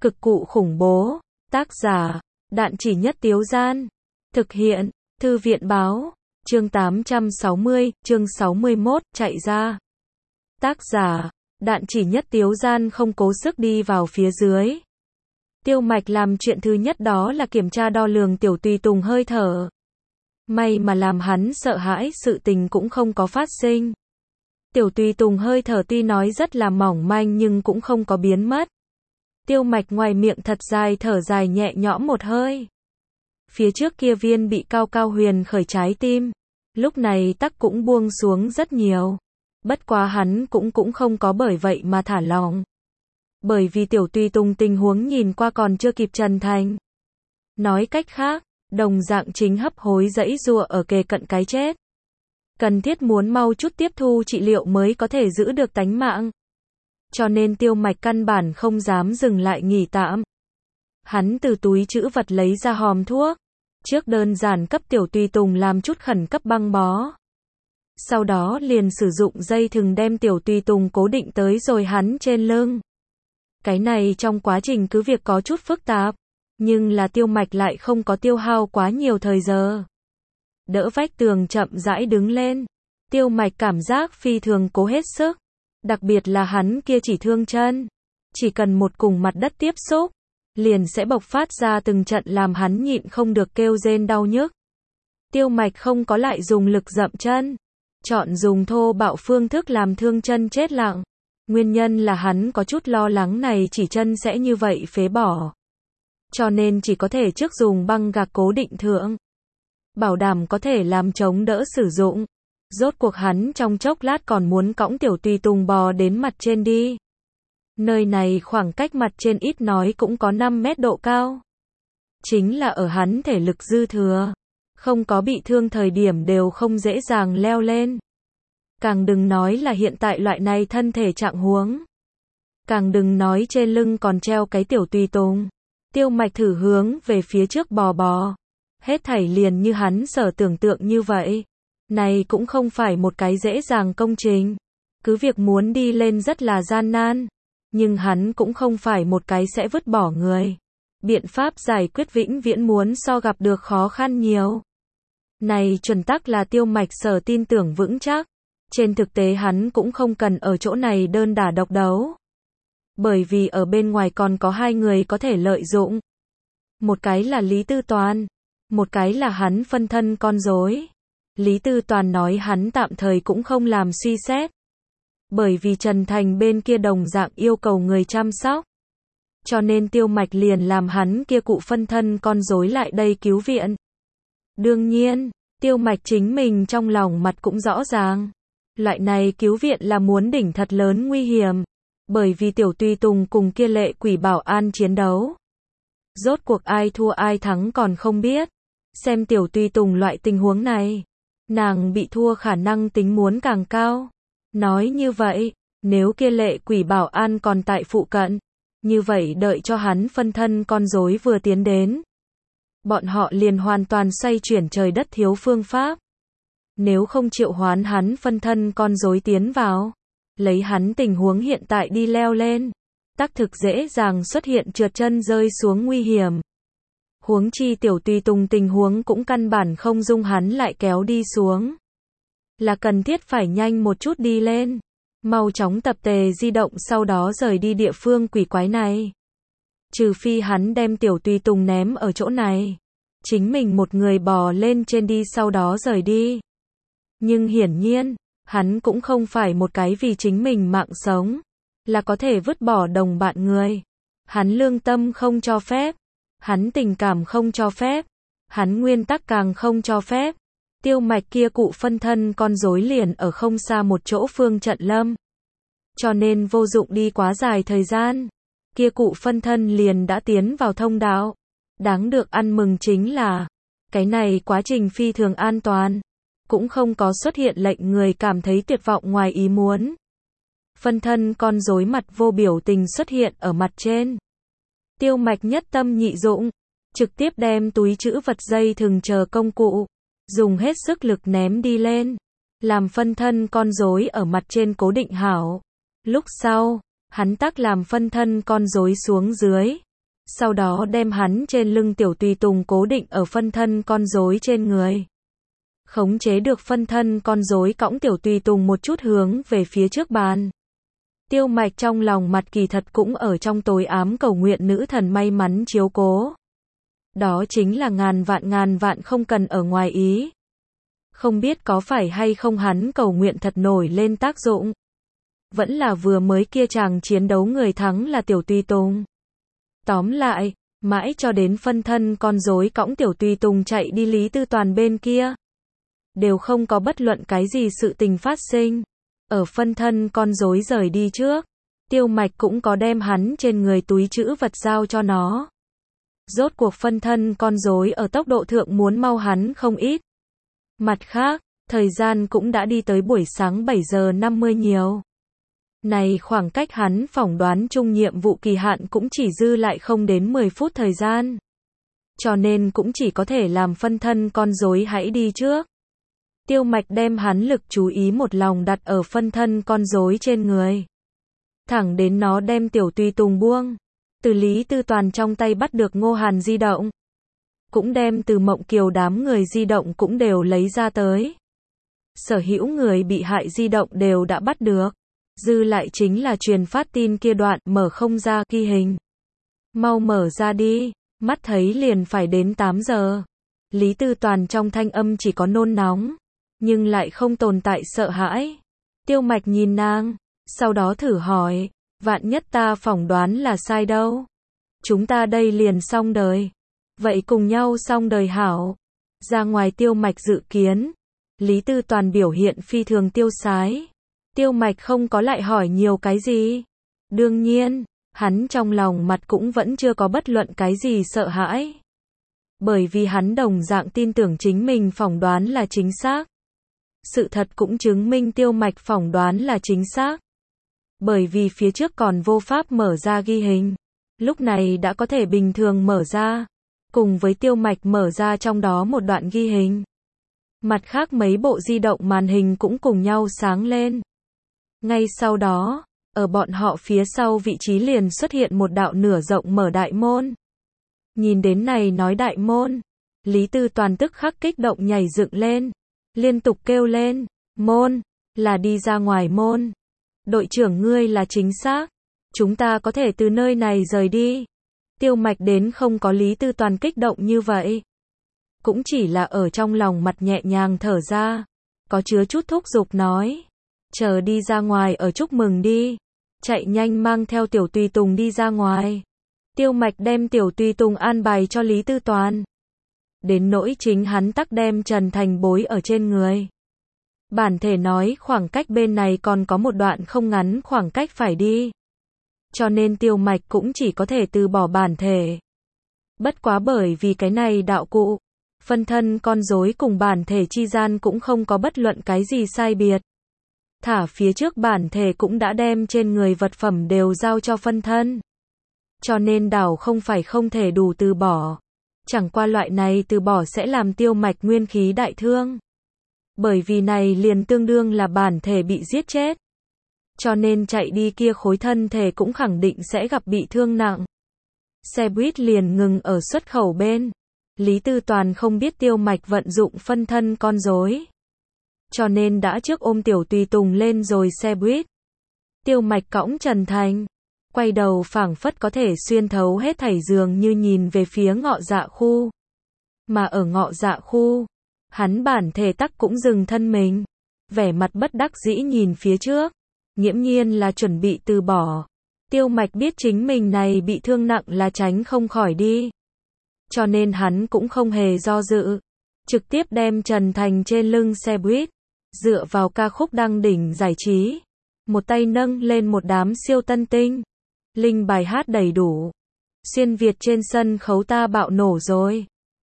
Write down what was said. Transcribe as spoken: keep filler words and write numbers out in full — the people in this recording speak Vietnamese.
Cực cụ khủng bố. Tác giả, Đạn Chỉ Nhất Tiếu Gian. Thực hiện, Thư viện Báo. Chương tám trăm sáu mươi, chương sáu mươi mốt, chạy ra. Tác giả, Đạn Chỉ Nhất Tiếu Gian không cố sức đi vào phía dưới. Tiêu Mạch làm chuyện thứ nhất đó là kiểm tra đo lường Tiểu Tùy Tùng hơi thở. May mà làm hắn sợ hãi sự tình cũng không có phát sinh. Tiểu Tùy Tùng hơi thở tuy nói rất là mỏng manh nhưng cũng không có biến mất. Tiêu Mạch ngoài miệng thật dài thở dài nhẹ nhõm một hơi. Phía trước kia viên bị cao cao huyền khởi trái tim, lúc này tắc cũng buông xuống rất nhiều. Bất quá hắn cũng cũng không có bởi vậy mà thả lỏng. Bởi vì Tiểu Tùy Tùng tình huống nhìn qua còn chưa kịp trần thành. Nói cách khác, đồng dạng chính hấp hối dãy giụa ở kề cận cái chết. Cần thiết muốn mau chút tiếp thu trị liệu mới có thể giữ được tánh mạng. Cho nên Tiêu Mạch căn bản không dám dừng lại nghỉ tạm. Hắn từ túi trữ vật lấy ra hòm thuốc. Trước đơn giản cấp Tiểu Tùy Tùng làm chút khẩn cấp băng bó. Sau đó liền sử dụng dây thừng đem Tiểu Tùy Tùng cố định tới rồi hắn trên lưng. Cái này trong quá trình cứ việc có chút phức tạp, nhưng là Tiêu Mạch lại không có tiêu hao quá nhiều thời giờ. Đỡ vách tường chậm rãi đứng lên. Tiêu Mạch cảm giác phi thường cố hết sức. Đặc biệt là hắn kia chỉ thương chân. Chỉ cần một cùng mặt đất tiếp xúc, liền sẽ bộc phát ra từng trận làm hắn nhịn không được kêu rên đau nhức. Tiêu Mạch không có lại dùng lực dậm chân. Chọn dùng thô bạo phương thức làm thương chân chết lặng. Nguyên nhân là hắn có chút lo lắng này chỉ chân sẽ như vậy phế bỏ. Cho nên chỉ có thể trước dùng băng gạc cố định thượng. Bảo đảm có thể làm chống đỡ sử dụng. Rốt cuộc hắn trong chốc lát còn muốn cõng Tiểu Tùy Tùng bò đến mặt trên đi. Nơi này khoảng cách mặt trên ít nói cũng có năm mét độ cao. Chính là ở hắn thể lực dư thừa. Không có bị thương thời điểm đều không dễ dàng leo lên. Càng đừng nói là hiện tại loại này thân thể trạng huống. Càng đừng nói trên lưng còn treo cái Tiểu Tùy Tùng. Tiêu Mạch thử hướng về phía trước bò bò. Hết thảy liền như hắn sở tưởng tượng như vậy. Này cũng không phải một cái dễ dàng công trình. Cứ việc muốn đi lên rất là gian nan. Nhưng hắn cũng không phải một cái sẽ vứt bỏ người. Biện pháp giải quyết vĩnh viễn muốn so gặp được khó khăn nhiều. Này chuẩn tắc là Tiêu Mạch sở tin tưởng vững chắc. Trên thực tế hắn cũng không cần ở chỗ này đơn đả độc đấu. Bởi vì ở bên ngoài còn có hai người có thể lợi dụng. Một cái là Lý Tư Toàn. Một cái là hắn phân thân con rối. Lý Tư Toàn nói hắn tạm thời cũng không làm suy xét. Bởi vì Trần Thành bên kia đồng dạng yêu cầu người chăm sóc. Cho nên Tiêu Mạch liền làm hắn kia cụ phân thân con rối lại đây cứu viện. Đương nhiên, Tiêu Mạch chính mình trong lòng mặt cũng rõ ràng. Loại này cứu viện là muốn đỉnh thật lớn nguy hiểm. Bởi vì Tiểu Tùy Tùng cùng kia lệ quỷ bảo an chiến đấu. Rốt cuộc ai thua ai thắng còn không biết. Xem Tiểu Tùy Tùng loại tình huống này. Nàng bị thua khả năng tính muốn càng cao. Nói như vậy, nếu kia lệ quỷ bảo an còn tại phụ cận. Như vậy đợi cho hắn phân thân con rối vừa tiến đến. Bọn họ liền hoàn toàn xoay chuyển trời đất thiếu phương pháp. Nếu không triệu hoán hắn phân thân con rối tiến vào. Lấy hắn tình huống hiện tại đi leo lên. Tác thực dễ dàng xuất hiện trượt chân rơi xuống nguy hiểm. Huống chi Tiểu Tùy Tùng tình huống cũng căn bản không dung hắn lại kéo đi xuống. Là cần thiết phải nhanh một chút đi lên. Mau chóng tập tề di động sau đó rời đi địa phương quỷ quái này. Trừ phi hắn đem Tiểu Tùy Tùng ném ở chỗ này. Chính mình một người bò lên trên đi sau đó rời đi. Nhưng hiển nhiên, hắn cũng không phải một cái vì chính mình mạng sống. Là có thể vứt bỏ đồng bạn người. Hắn lương tâm không cho phép. Hắn tình cảm không cho phép. Hắn nguyên tắc càng không cho phép. Tiêu Mạch kia cụ phân thân con rối liền ở không xa một chỗ phương trận lâm. Cho nên vô dụng đi quá dài thời gian. Kia cụ phân thân liền đã tiến vào thông đạo. Đáng được ăn mừng chính là, cái này quá trình phi thường an toàn. Cũng không có xuất hiện lệnh người cảm thấy tuyệt vọng ngoài ý muốn. Phân thân con rối mặt vô biểu tình xuất hiện ở mặt trên. Tiêu Mạch nhất tâm nhị dụng, trực tiếp đem túi trữ vật dây thừng chờ công cụ, dùng hết sức lực ném đi lên, làm phân thân con rối ở mặt trên cố định hảo. Lúc sau, hắn tác làm phân thân con rối xuống dưới, sau đó đem hắn trên lưng tiểu tùy tùng cố định ở phân thân con rối trên người. Khống chế được phân thân con rối cõng tiểu tùy tùng một chút hướng về phía trước bàn. Tiêu Mạch trong lòng mặt kỳ thật cũng ở trong tối ám cầu nguyện nữ thần may mắn chiếu cố. Đó chính là ngàn vạn ngàn vạn không cần ở ngoài ý. Không biết có phải hay không hắn cầu nguyện thật nổi lên tác dụng. Vẫn là vừa mới kia chàng chiến đấu người thắng là tiểu tùy tùng. Tóm lại, mãi cho đến phân thân con rối cõng tiểu tùy tùng chạy đi Lý Tư Toàn bên kia. Đều không có bất luận cái gì sự tình phát sinh. Ở phân thân con rối rời đi trước, Tiêu Mạch cũng có đem hắn trên người túi trữ vật giao cho nó. Rốt cuộc phân thân con rối ở tốc độ thượng muốn mau hắn không ít. Mặt khác, thời gian cũng đã đi tới buổi sáng bảy giờ năm mươi nhiều. Này khoảng cách hắn phỏng đoán chung nhiệm vụ kỳ hạn cũng chỉ dư lại không đến mười phút thời gian. Cho nên cũng chỉ có thể làm phân thân con rối hãy đi trước. Tiêu Mạch đem hắn lực chú ý một lòng đặt ở phân thân con rối trên người. Thẳng đến nó đem tiểu tùy tùng buông. Từ Lý Tư Toàn trong tay bắt được Ngô Hàn di động. Cũng đem từ Mộng Kiều đám người di động cũng đều lấy ra tới. Sở hữu người bị hại di động đều đã bắt được. Dư lại chính là truyền phát tin kia đoạn mở không ra ghi hình. Mau mở ra đi, mắt thấy liền phải đến tám giờ. Lý Tư Toàn trong thanh âm chỉ có nôn nóng, nhưng lại không tồn tại sợ hãi. Tiêu Mạch nhìn nàng, sau đó thử hỏi, vạn nhất ta phỏng đoán là sai đâu. Chúng ta đây liền xong đời. Vậy cùng nhau xong đời hảo. Ra ngoài Tiêu Mạch dự kiến. Lý Tư Toàn biểu hiện phi thường tiêu sái. Tiêu Mạch không có lại hỏi nhiều cái gì. Đương nhiên, hắn trong lòng mặt cũng vẫn chưa có bất luận cái gì sợ hãi. Bởi vì hắn đồng dạng tin tưởng chính mình phỏng đoán là chính xác. Sự thật cũng chứng minh Tiêu Mạch phỏng đoán là chính xác. Bởi vì phía trước còn vô pháp mở ra ghi hình. Lúc này đã có thể bình thường mở ra. Cùng với Tiêu Mạch mở ra trong đó một đoạn ghi hình. Mặt khác mấy bộ di động màn hình cũng cùng nhau sáng lên. Ngay sau đó, ở bọn họ phía sau vị trí liền xuất hiện một đạo nửa rộng mở đại môn. Nhìn đến này nói đại môn, Lý Tư Toàn tức khắc kích động nhảy dựng lên, liên tục kêu lên, môn, là đi ra ngoài môn. Đội trưởng ngươi là chính xác, chúng ta có thể từ nơi này rời đi. Tiêu Mạch đến không có Lý Tư Toàn kích động như vậy. Cũng chỉ là ở trong lòng mặt nhẹ nhàng thở ra, có chứa chút thúc giục nói. Chờ đi ra ngoài ở chúc mừng đi. Chạy nhanh mang theo tiểu tùy tùng đi ra ngoài. Tiêu Mạch đem tiểu tùy tùng an bài cho Lý Tư Toàn. Đến nỗi chính hắn tắc đem Trần Thành bối ở trên người. Bản thể nói khoảng cách bên này còn có một đoạn không ngắn khoảng cách phải đi. Cho nên Tiêu Mạch cũng chỉ có thể từ bỏ bản thể. Bất quá bởi vì cái này đạo cụ, phân thân con rối cùng bản thể chi gian cũng không có bất luận cái gì sai biệt. Thả phía trước bản thể cũng đã đem trên người vật phẩm đều giao cho phân thân. Cho nên đảo không phải không thể đủ từ bỏ. Chẳng qua loại này từ bỏ sẽ làm Tiêu Mạch nguyên khí đại thương. Bởi vì này liền tương đương là bản thể bị giết chết. Cho nên chạy đi kia khối thân thể cũng khẳng định sẽ gặp bị thương nặng. Xe buýt liền ngừng ở xuất khẩu bên. Lý Tư Toàn không biết Tiêu Mạch vận dụng phân thân con rối. Cho nên đã trước ôm tiểu tùy tùng lên rồi xe buýt. Tiêu Mạch cõng Trần Thành. Quay đầu phảng phất có thể xuyên thấu hết thảy dường như nhìn về phía Ngọ Dạ khu. Mà ở Ngọ Dạ khu, hắn bản thể tắc cũng dừng thân mình. Vẻ mặt bất đắc dĩ nhìn phía trước. Nghiễm nhiên là chuẩn bị từ bỏ. Tiêu Mạch biết chính mình này bị thương nặng là tránh không khỏi đi. Cho nên hắn cũng không hề do dự. Trực tiếp đem Trần Thành trên lưng xe buýt. Dựa vào ca khúc đăng đỉnh giải trí. Một tay nâng lên một đám siêu tân tinh. Linh bài hát đầy đủ. Xuyên Việt trên sân khấu ta bạo nổ rồi.